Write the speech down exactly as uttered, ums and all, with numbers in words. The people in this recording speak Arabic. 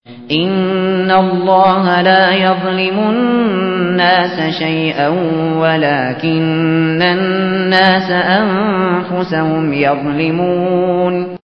إن الله لا يظلم الناس شيئا ولكن الناس أنفسهم يظلمون